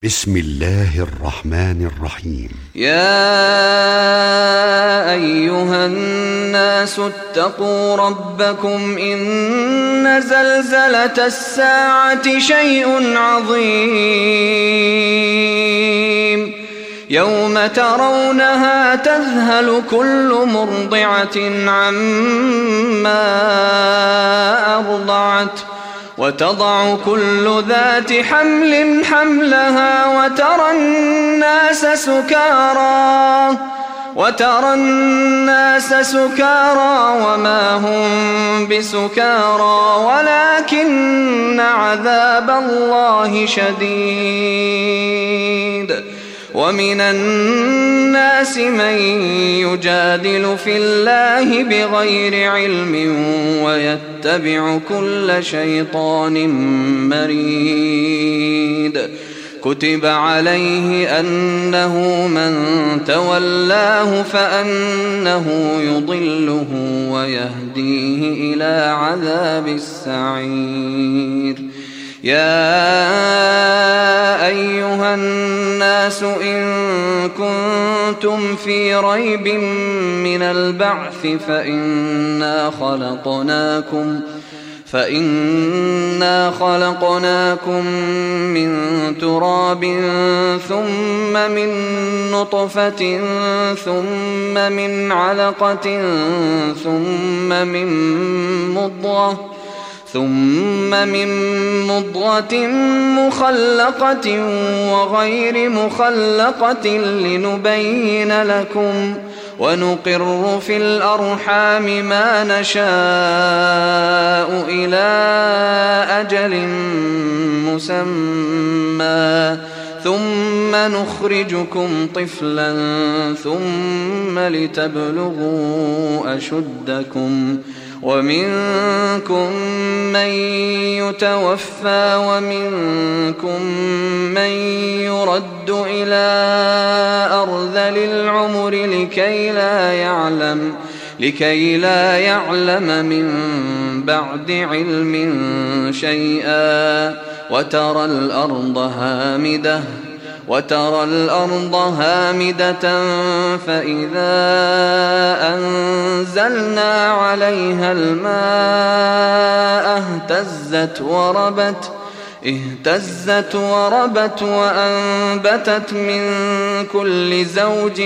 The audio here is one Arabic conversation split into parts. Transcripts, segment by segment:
بسم الله الرحمن الرحيم. يا أيها الناس اتقوا ربكم إن زلزلة الساعة شيء عظيم يوم ترونها تذهل كل مرضعة عما أرضعت وتضع كل ذات حمل حملها وترى الناس سكارى وما هم بسكارى ولكن عذاب الله شديد. ومن الناس من يجادل في الله بغير علم ويتبع كل شيطان مريد. كتب عليه أنه من تولاه فأنه يضله ويهديه إلى عذاب السعير. يا أيها الناس إن كنتم في ريب من البعث فإنا خلقناكم من تراب ثم من نطفة ثم من علقة ثم من مضغة مخلقة وغير مخلقة لنبين لكم ونقر في الأرحام ما نشاء إلى أجل مسمى ثم نخرجكم طفلا ثم لتبلغوا أشدكم ومنكم من يتوفى ومنكم من يرد إلى أرذل العمر لكي لا يعلم من بعد علم شيئا. وترى الأرض هامدة فإذا أنزلنا عليها الماء اهتزت وربت وأنبتت من كل زوج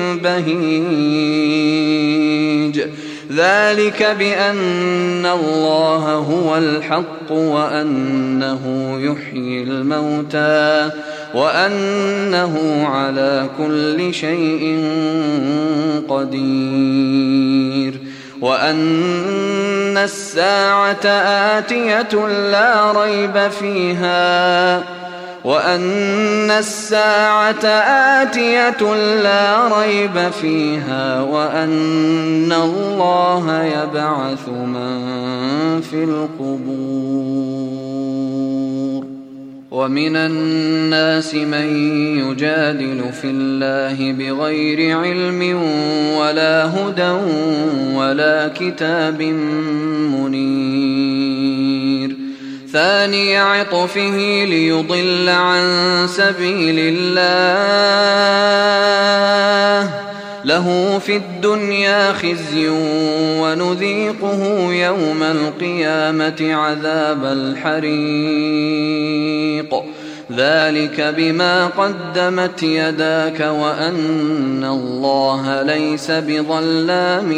بهيج. ذلك بأن الله هو الحق وأنه يحيي الموتى وأنه على كل شيء قدير. وأن الساعة آتية لا ريب فيها وأن الله يبعث من في القبور. ومن الناس من يجادل في الله بغير علم ولا هدى ولا كتاب منير. ثاني عطفه ليضل عن سبيل الله له في الدنيا خزي ونذيقه يوم القيامة عذاب الحريق. ذلك بما قدمت يداك وأن الله ليس بظلام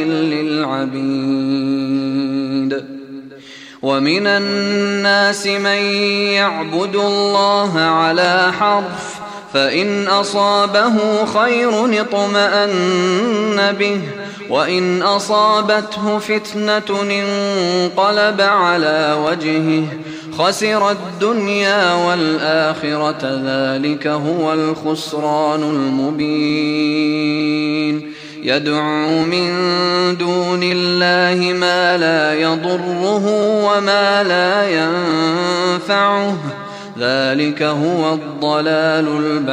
للعبيد. ومن الناس من يعبد الله على حرف فإن أصابه خير اطمأن به وإن أصابته فتنة انقلب على وجهه خسر الدنيا والآخرة. ذلك هو الخسران المبين. يدعو من دون الله ما لا يضره وما لا ينفعه. ذلك هو الضلال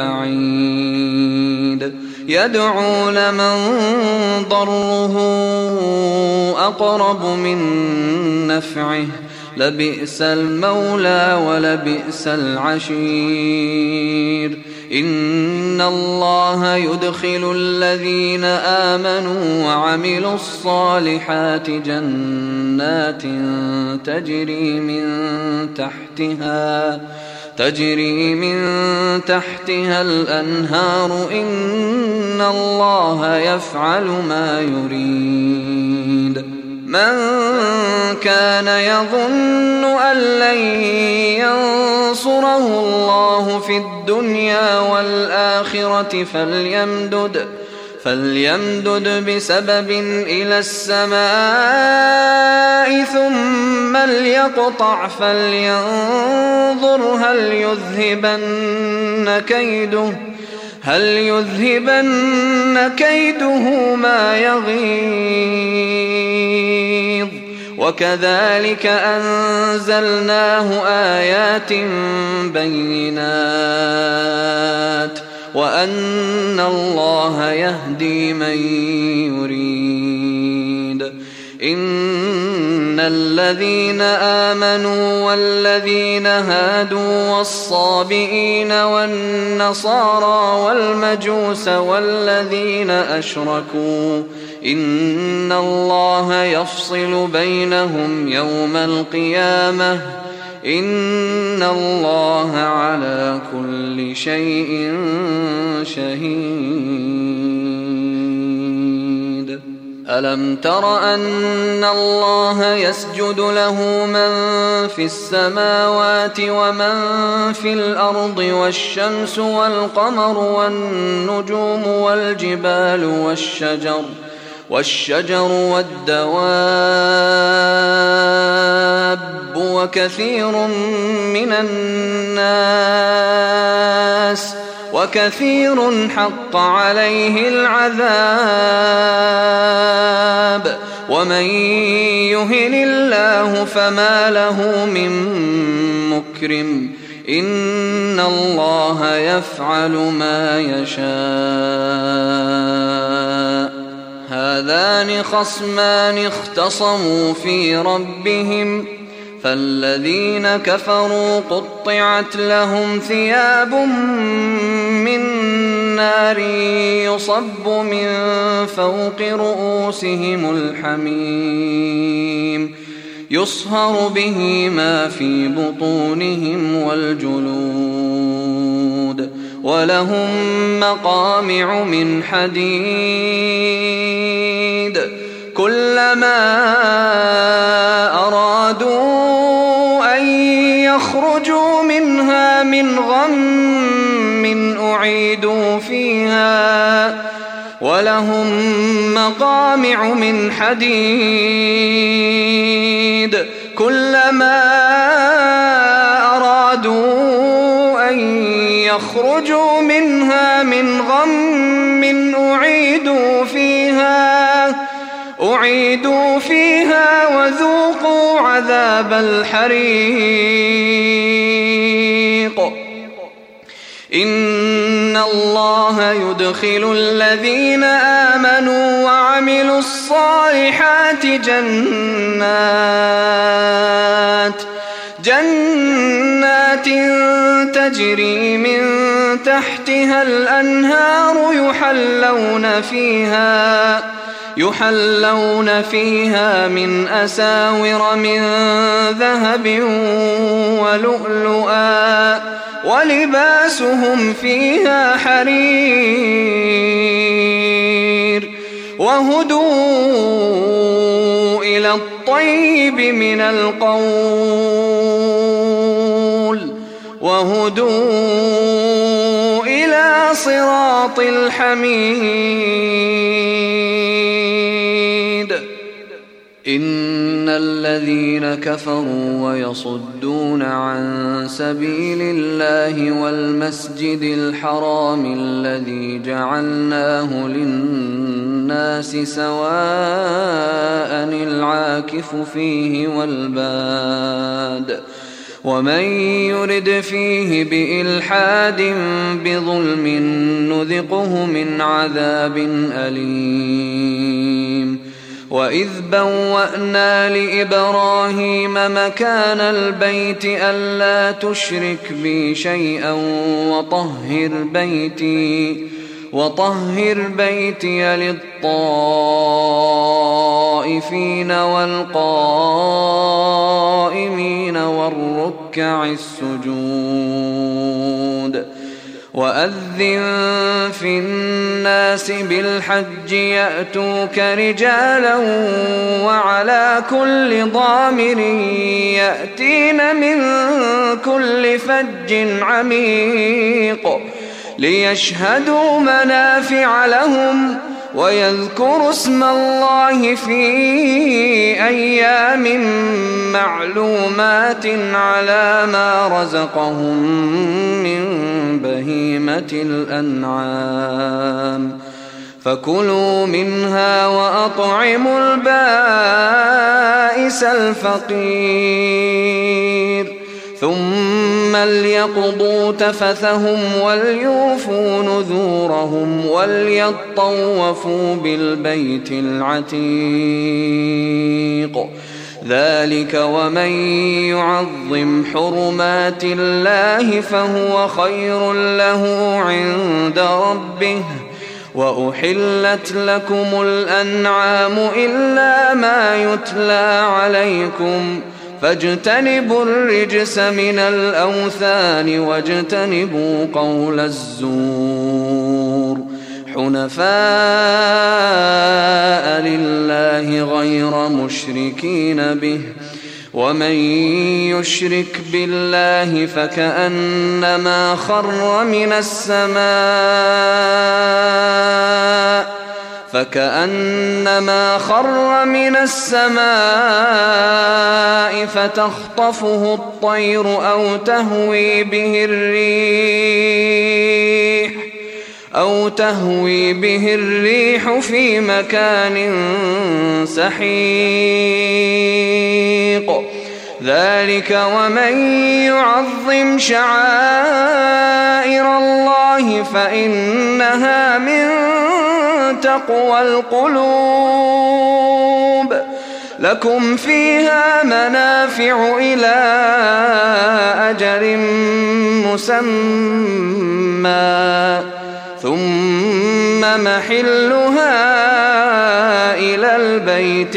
البعيد. يدعو لمن ضره أقرب من نفعه لبئس المولى ولبئس العشير. إن الله يدخل الذين آمنوا وعملوا الصالحات جنات تجري من تحتها الأنهار. إن الله يفعل ما يريد. من كان يظن أن لن ينصره الله في الدنيا والآخرة فليمدد بسبب إلى السماء ثم ليقطع فلينظر هل يذهبن كيده ما يغيظ. وكذلك أنزلناه آيات بينات وأن الله يهدي من يريد. إن الذين آمنوا والذين هادوا والصابئين والنصارى والمجوس والذين أشركوا إن الله يفصل بينهم يوم القيامة. إن الله على كل شيء شهيد. ألم تر أن الله يسجد له من في السماوات ومن في الأرض والشمس والقمر والنجوم والجبال والشجر والدواب وكثير حق عليه العذاب. ومن يهن الله فما له من مكرم. إن الله يفعل ما يشاء. هذان خصمان اختصموا في ربهم فالذين كفروا قطعت لهم ثياب من نار يصب من فوق رؤوسهم الحميم يصهر به ما في بطونهم والجلود. ولهم مقامع من حديد كلما أرادوا أن يخرجوا منها من غم أعيدوا فيها. ولهم مقامع من حديد كلما أرادوا أن يخرجوا منها من غم أعيدوا فيها وذوقوا عذاب الحريق. إن الله يدخل الذين آمنوا وعملوا الصالحات جنات تجري من تحتها الأنهار يحلون فيها من أساور من ذهب ولؤلؤا ولباسهم فيها حرير. وهدوا إلى الطيب من القول وهدوا إلى صراط الحميد. إن الذين كفروا ويصدون عن سبيل الله والمسجد الحرام الذي جعلناه للناس سواء العاكف فيه والباد ومن يرد فيه بإلحاد بظلم نذقه من عذاب أليم. وإذ بوأنا لإبراهيم مكان البيت ألا تشرك بي شيئا وطهر بيتي للطائفين والقائمين والركع السجود وأذن في الناس بالحج يأتوك رجالا وعلى كل ضامر يأتين من كل فج عميق ليشهدوا منافع لهم ويذكروا اسم الله في أيام معلومات على ما رزقهم من بهيمة الأنعام فكلوا منها وأطعموا البائس الفقير ثم ليقضوا تفثهم وليوفوا نذورهم وليطوفوا بالبيت العتيق ذلك ومن يعظم حرمات الله فهو خير له عند ربه وأحلت لكم الأنعام إلا ما يتلى عليكم فاجتنبوا الرجس من الأوثان واجتنبوا قول الزور حنفاء لله غير مشركين به ومن يشرك بالله فكأنما خر من السماء فتخطفه الطير أو تهوي به الريح في مكان سحيق ذلك ومن يعظم شعائر الله فإنها من تقوى القلوب لكم فيها منافع إلى أجل مسمى ثم محلها إلى البيت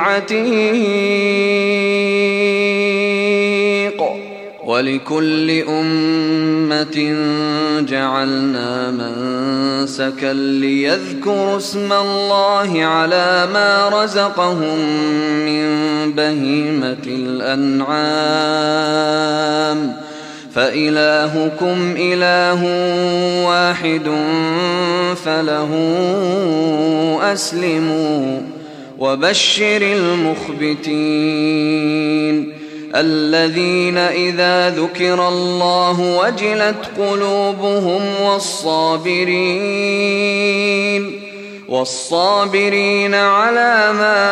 العتيق ولكل أمة جعلنا منسكا ليذكروا اسم الله على ما رزقهم من بهيمة الأنعام فإلهكم إله واحد فله أسلموا وبشر المخبتين الذين إذا ذكر الله وجلت قلوبهم والصابرين على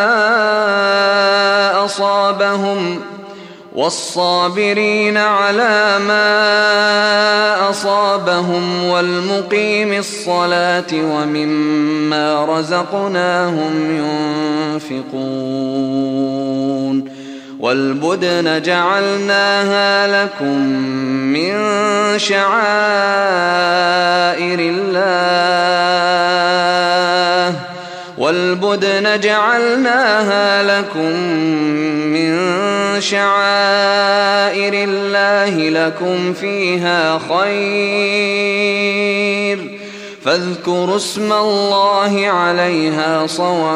ما أصابهم والمقيم الصلاة ومما رزقناهم ينفقون والبدن جعلناها لكم من شعائر الله لكم فيها خير فاذكروا اسم الله عليها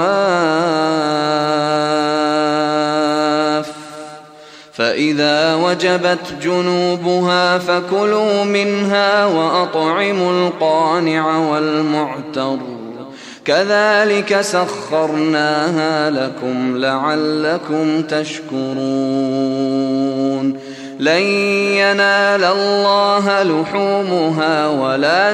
صواف فإذا وجبت جنوبها فكلوا منها وأطعموا القانع والمعتر كذلك سخرناها لكم لعلكم تشكرون لن ينال الله لحومها ولا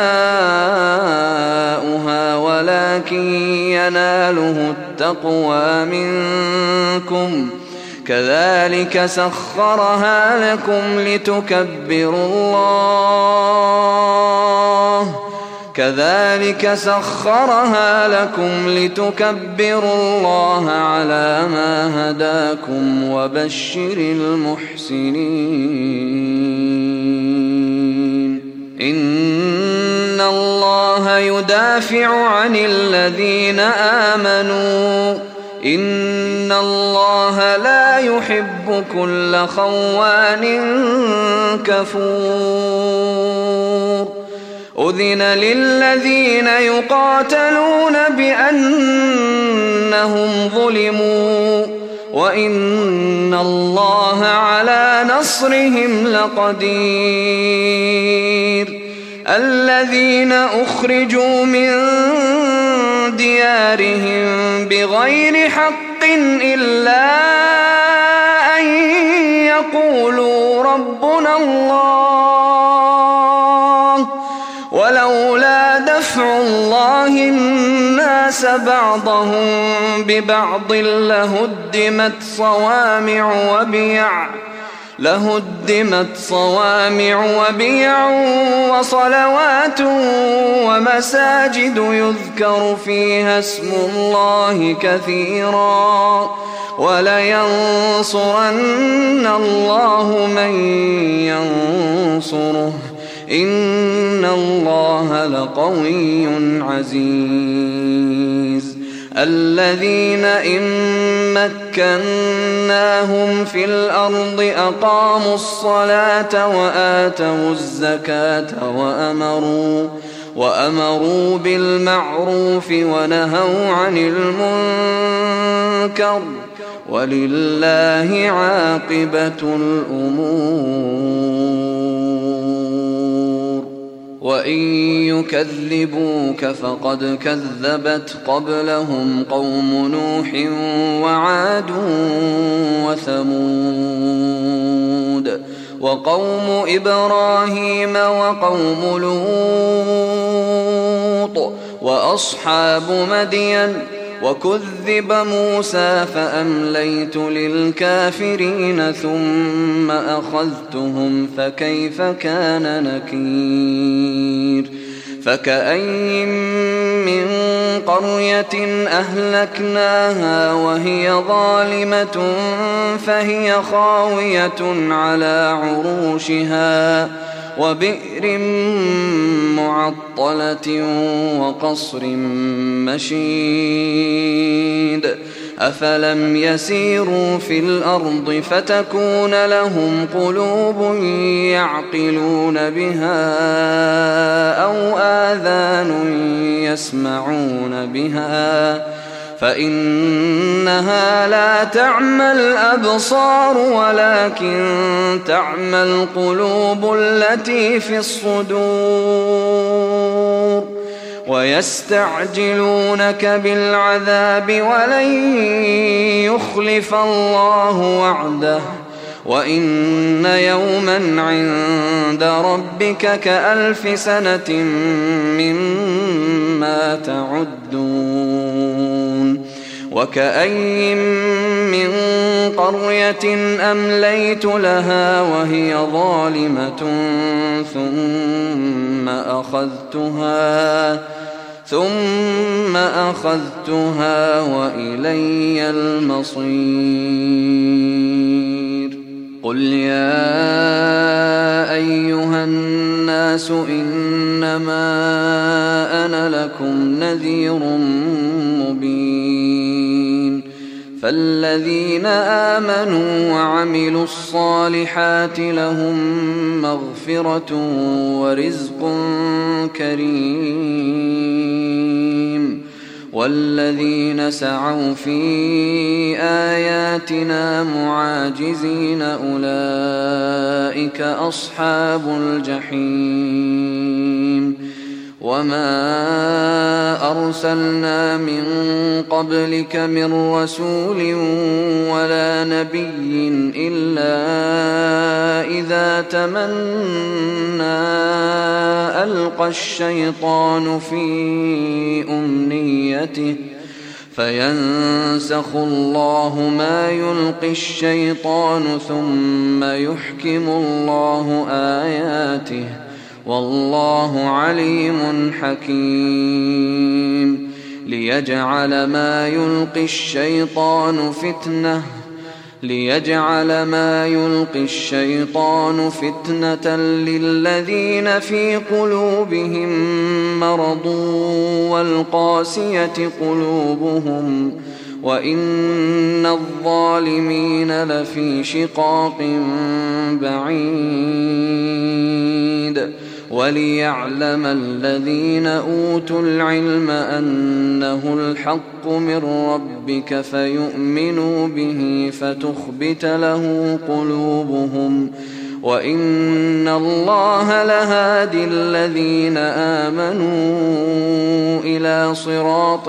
دماؤها ولكن يناله التقوى منكم كذلك سخرها لكم كذلك سخرها لكم لتكبروا الله على ما هداكم وبشر المحسنين. إن الله يدافع عن الذين آمنوا إن الله لا يحب كل خوان كفور. أذن للذين يقاتلون بأنهم ظلموا وإن الله على نصرهم لقدير. الذين أخرجوا من ديارهم بغير حق إلا أن يقولوا ربنا الله ولولا دفع الله الناس بعضهم ببعض لهدمت صوامع وبيع وصلوات ومساجد يذكر فيها اسم الله كثيرا ولينصرن الله من ينصره إن الله لقوي عزيز. الذين إن مكناهم في الأرض أقاموا الصلاة وآتوا الزكاة وأمروا بالمعروف ونهوا عن المنكر ولله عاقبة الأمور. وإن يكذبوك فقد كذبت قبلهم قوم نوح وعاد وثمود وقوم إبراهيم وقوم لوط وأصحاب مدين وكذب موسى فأمليت للكافرين ثم أخذتهم فكيف كان نكير. فكأين من قرية أهلكناها وهي ظالمة فهي خاوية على عروشها وبئر معطلة وقصر مشيد. أفلم يسيروا في الأرض فتكون لهم قلوب يعقلون بها أو آذان يسمعون بها فإنها لا تعمى الأبصار ولكن تعمى القلوب التي في الصدور. ويستعجلونك بالعذاب ولن يخلف الله وعده وإن يوما عند ربك كألف سنة مما تعدون. وكأين من قرية أمليت لها وهي ظالمة ثم أخذتها وإلي المصير. قل يا أيها الناس إنما أنا لكم نذير مبين. فالذين آمنوا وعملوا الصالحات لهم مغفرة ورزق كريم. والذين سعوا في آياتنا معاجزين أولئك أصحاب الجحيم. وما أرسلنا من قبلك من رسول ولا نبي إلا إذا تمنى ألقى الشيطان في أمنيته فينسخ الله ما يلقي الشيطان ثم يحكم الله آياته والله عليم حكيم. ليجعل ما يلقي الشيطان فتنة للذين في قلوبهم مرض والقاسية قلوبهم وإن الظالمين لفي شقاق بعيد. وليعلم الذين أوتوا العلم أنه الحق من ربك فيؤمنوا به فتخبت له قلوبهم وإن الله لهادي الذين آمنوا إلى صراط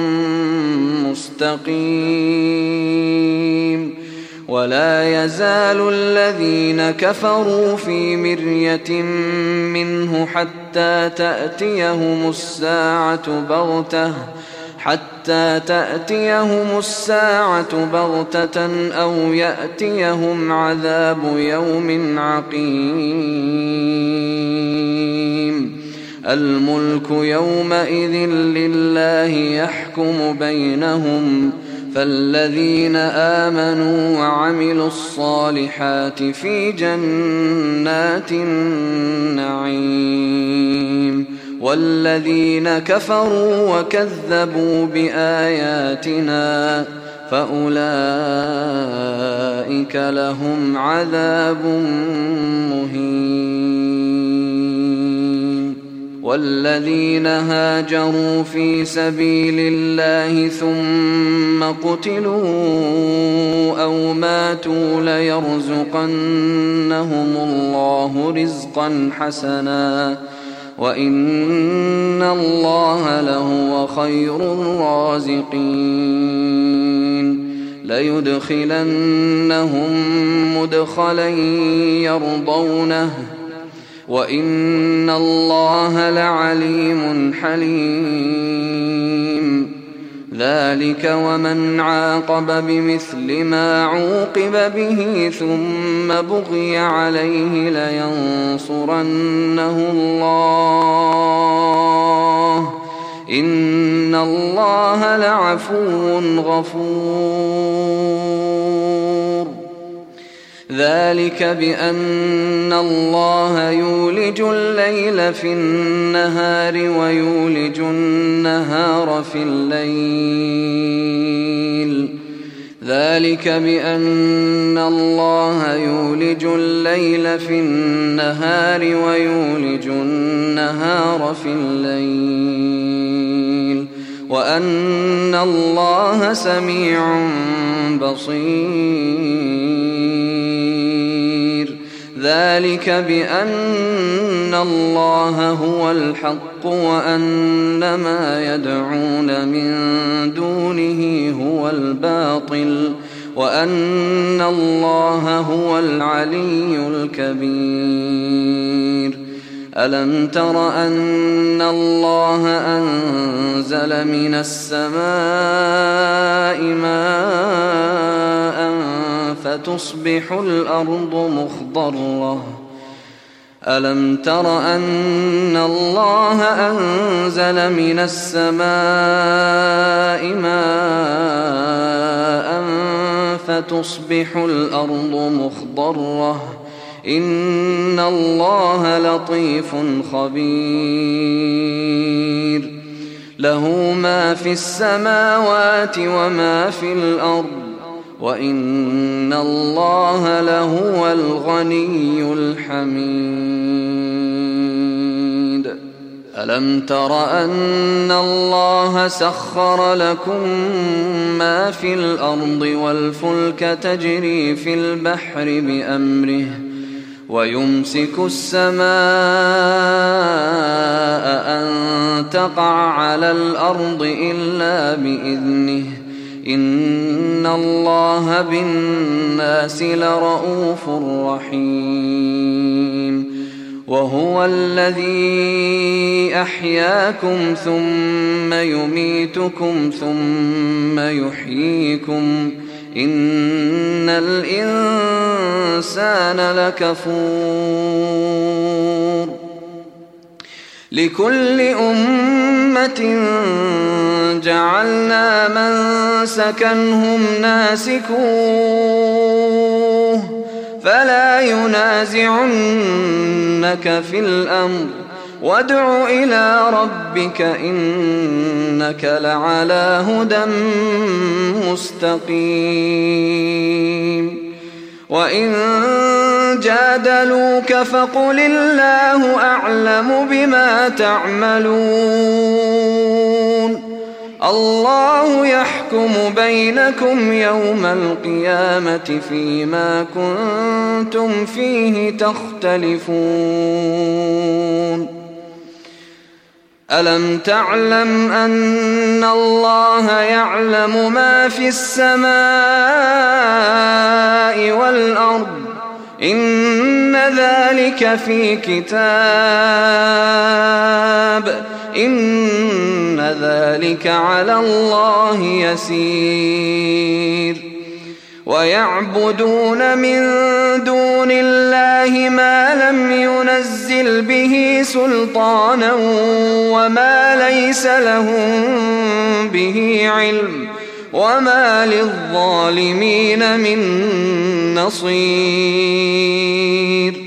مستقيم. ولا يزال الذين كفروا في مرية منه حتى تأتيهم الساعة بغتة أو يأتيهم عذاب يوم عقيم. الملك يومئذ لله يحكم بينهم، فالذين آمنوا وعملوا الصالحات في جنات النعيم، والذين كفروا وكذبوا بآياتنا فأولئك لهم عذاب مهين. والذين هاجروا في سبيل الله ثم قتلوا أو ماتوا ليرزقنهم الله رزقا حسنا وإن الله لهو خير الرازقين. ليدخلنهم مدخلا يرضونه وإن الله لعليم حليم. ذلك ومن عاقب بمثل ما عوقب به ثم بغي عليه لينصرنه الله إن الله لعفو غفور. ذلك بأن الله يولج الليل في النهار ويولج النهار في الليل. ذلك بأن الله يولج الليل في النهار ويولج النهار في الليل وأن الله سميع بصير. ذلك بأن الله هو الحق وأن ما يدعون من دونه هو الباطل وأن الله هو العلي الكبير. ألم تر أن الله أنزل من السماء ماء فتصبح الأرض مخضرة. ألم تر أن الله أنزل من السماء ماء فتصبح الأرض مخضرة. إن الله لطيف خبير. له ما في السماوات وما في الأرض وإن الله لهو الغني الحميد. ألم تر أن الله سخر لكم ما في الأرض والفلك تجري في البحر بأمره ويمسك السماء أن تقع على الأرض إلا بإذنه إن الله بالناس لرءوف رحيم. وهو الذي أحياكم ثم يميتكم ثم يحييكم إن الإنسان لكفور. لكل أمة جعلنا منسكا هم ناسكوه فلا ينازعنك في الأمر وادع إلى ربك إنك لعلى هدى مستقيم وإن جادلوك فقل الله أعلم بما تعملون الله يحكم بينكم يوم القيامة فيما كنتم فيه تختلفون ألم تعلم أن الله يعلم ما في السماء والأرض إن ذلك في كتاب إن ذلك على الله يسير ويعبدون من دون الله ما لم ينزل به سلطانا وما ليس لهم به علم وما للظالمين من نصير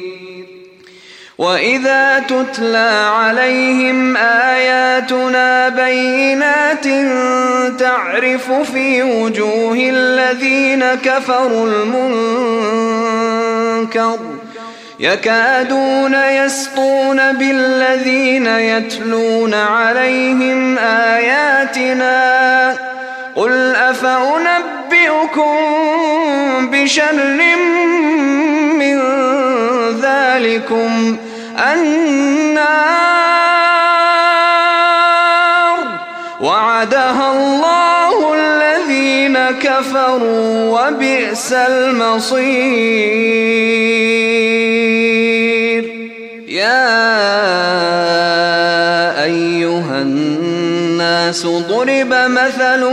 وإذا تتلى عليهم آياتنا بينات تعرف في وجوه الذين كفروا المنكر يكادون يسطون بالذين يتلون عليهم آياتنا قل أفأنبئكم بشر من ذلكم النار وعدها الله الذين كفروا وبئس المصير يا أيها الناس ضرب مثل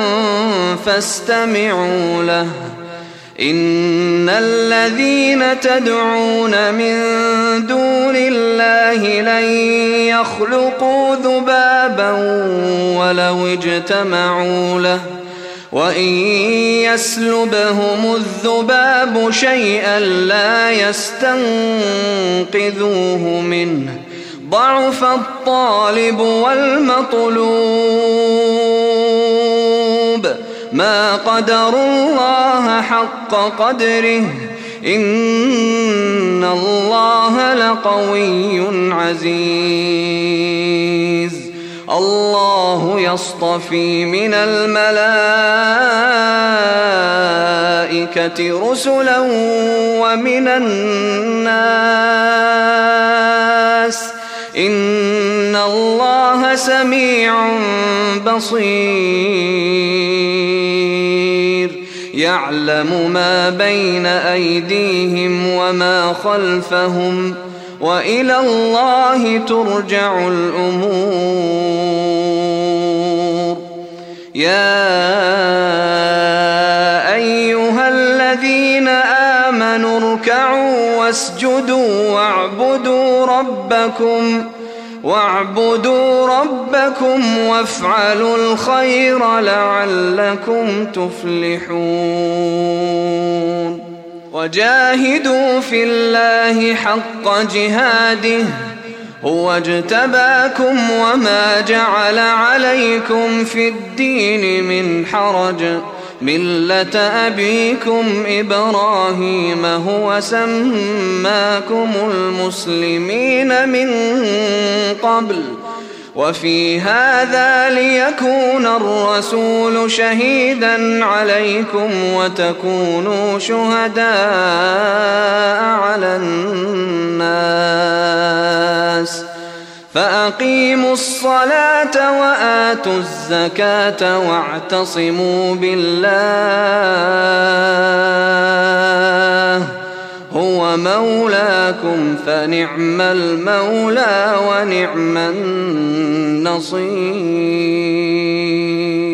فاستمعوا له إن الذين تدعون من دون الله لن يخلقوا ذبابا ولو اجتمعوا له وإن يسلبهم الذباب شيئا لا يستنقذوه منه ضعف الطالب والمطلوب ما قدروا الله حق قدره إن الله لقوي عزيز الله يصطفي من الملائكة رسلا ومن الناس إن الله سميع بصير يعلم ما بين أيديهم وما خلفهم وإلى الله ترجع الأمور يا أيها الذين آمنوا اركعوا واسجدوا واعبدوا ربكم وافعلوا الخير لعلكم تفلحون وجاهدوا في الله حق جهاده هو اجتباكم وما جعل عليكم في الدين من حرج ملة أبيكم إبراهيم هو سماكم المسلمين من قبل وفي هذا ليكون الرسول شهيدا عليكم وتكونوا شهداء على الناس فأقيموا الصلاة وآتوا الزكاة واعتصموا بالله هو مولاكم فنعم المولى ونعم النصير